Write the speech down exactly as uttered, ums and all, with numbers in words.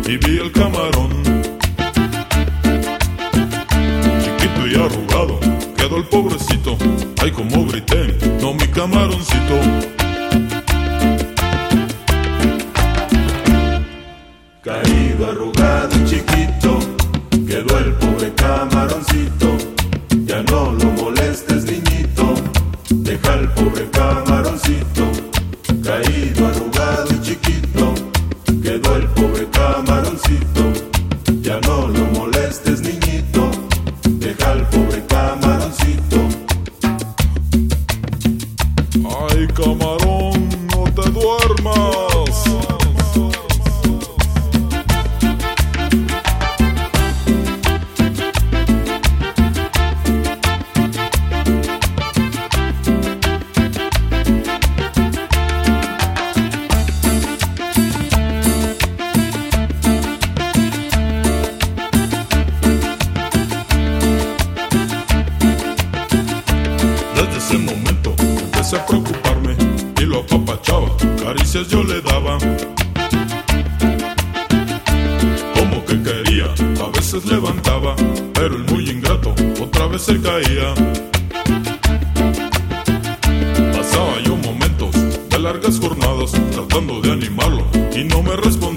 y vi el camarón. Chiquito y arrugado quedó el pobrecito. Ay, como grité, no mi camaroncito. Caído, arrugado y chiquito, quedó el pobre camaroncito. Ya no lo molestes, niñito, deja al pobre camaroncito. Caído, arrugado y chiquito, quedó el pobre camaroncito. Ya no lo molestes, niñito, deja al pobre camaroncito. Ay, camarón, no te duermas. Desde ese momento empecé a preocuparme y lo apapachaba, caricias yo le daba. Como que quería, a veces levantaba, pero el muy ingrato, otra vez se caía. Pasaba yo momentos de largas jornadas tratando de animarlo y no me respondía.